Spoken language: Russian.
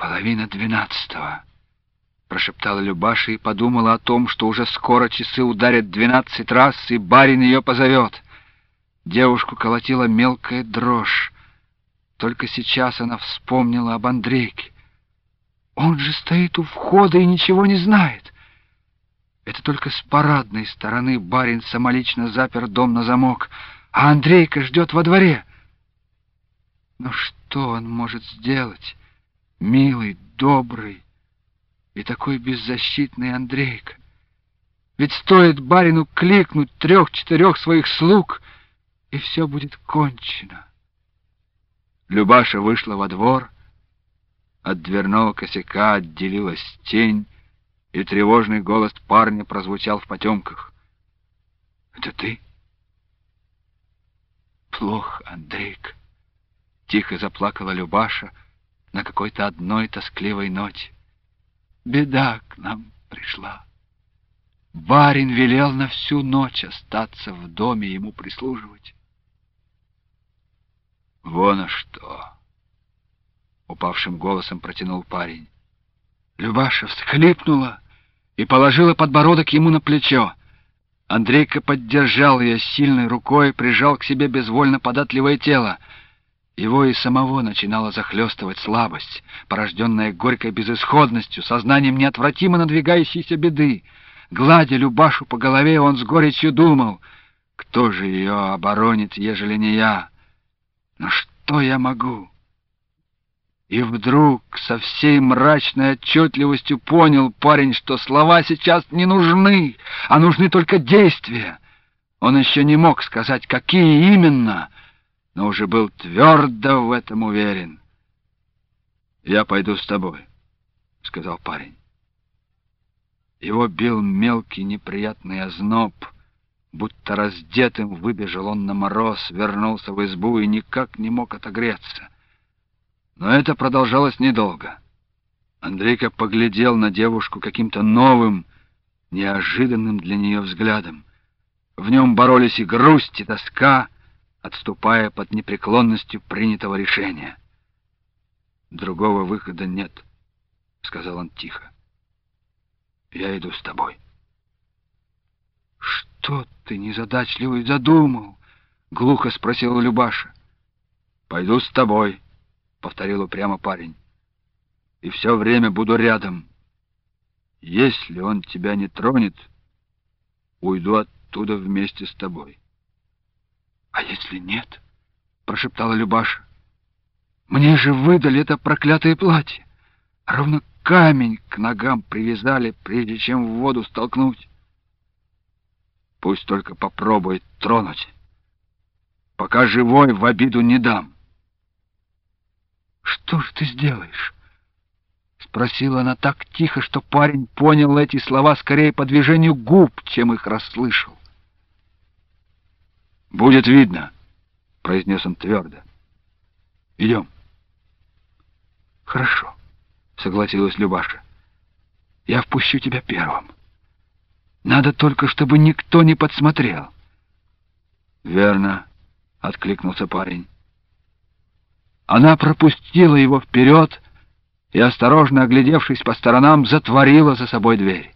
12:30, прошептала Любаша и подумала о том, что уже скоро часы ударят 12 раз, и барин ее позовет. Девушку колотила мелкая дрожь. Только сейчас она вспомнила об Андрейке. Он же стоит у входа и ничего не знает. Это только с парадной стороны барин самолично запер дом на замок, а Андрейка ждет во дворе. Но что он может сделать, милый, добрый и такой беззащитный Андрейка? Ведь стоит барину кликнуть 3-4 своих слуг, и все будет кончено. Любаша вышла во двор, от дверного косяка отделилась тень, и тревожный голос парня прозвучал в потемках. «Это ты?» «Плохо, Андрейка», — тихо заплакала Любаша на какой-то одной тоскливой ноте. «Беда к нам пришла. Барин велел на всю ночь остаться в доме, ему прислуживать». «Вон а что!» — упавшим голосом протянул парень. Любаша всхлипнула и положила подбородок ему на плечо. Андрейка поддержал ее сильной рукой, прижал к себе безвольно податливое тело. Его и самого начинала захлестывать слабость, порожденная горькой безысходностью, сознанием неотвратимо надвигающейся беды. Гладя Любашу по голове, он с горечью думал: кто же ее оборонит, ежели не я? Но что я могу? И вдруг со всей мрачной отчетливостью понял парень, что слова сейчас не нужны, а нужны только действия. Он еще не мог сказать, какие именно, но уже был твердо в этом уверен. «Я пойду с тобой», — сказал парень. Его бил мелкий неприятный озноб. Будто раздетым выбежал он на мороз, вернулся в избу и никак не мог отогреться. Но это продолжалось недолго. Андрейка поглядел на девушку каким-то новым, неожиданным для нее взглядом. В нем боролись и грусть, и тоска, отступая под непреклонностью принятого решения. «Другого выхода нет», — сказал он тихо. «Я иду с тобой». «Что ты, незадачливый, задумал?» — глухо спросила Любаша. «Пойду с тобой», — повторил упрямо парень. «И все время буду рядом. Если он тебя не тронет, уйду оттуда вместе с тобой». «А если нет?» — прошептала Любаша. «Мне же выдали это проклятое платье. Ровно камень к ногам привязали, прежде чем в воду столкнуть». «Пусть только попробует тронуть. Пока живой, в обиду не дам». «Что ж ты сделаешь?» — спросила она так тихо, что парень понял эти слова скорее по движению губ, чем их расслышал. «Будет видно», — произнес он твердо. «Идем». «Хорошо», — согласилась Любаша. «Я впущу тебя первым. Надо только, чтобы никто не подсмотрел». «Верно», — откликнулся парень. Она пропустила его вперед и, осторожно оглядевшись по сторонам, затворила за собой дверь.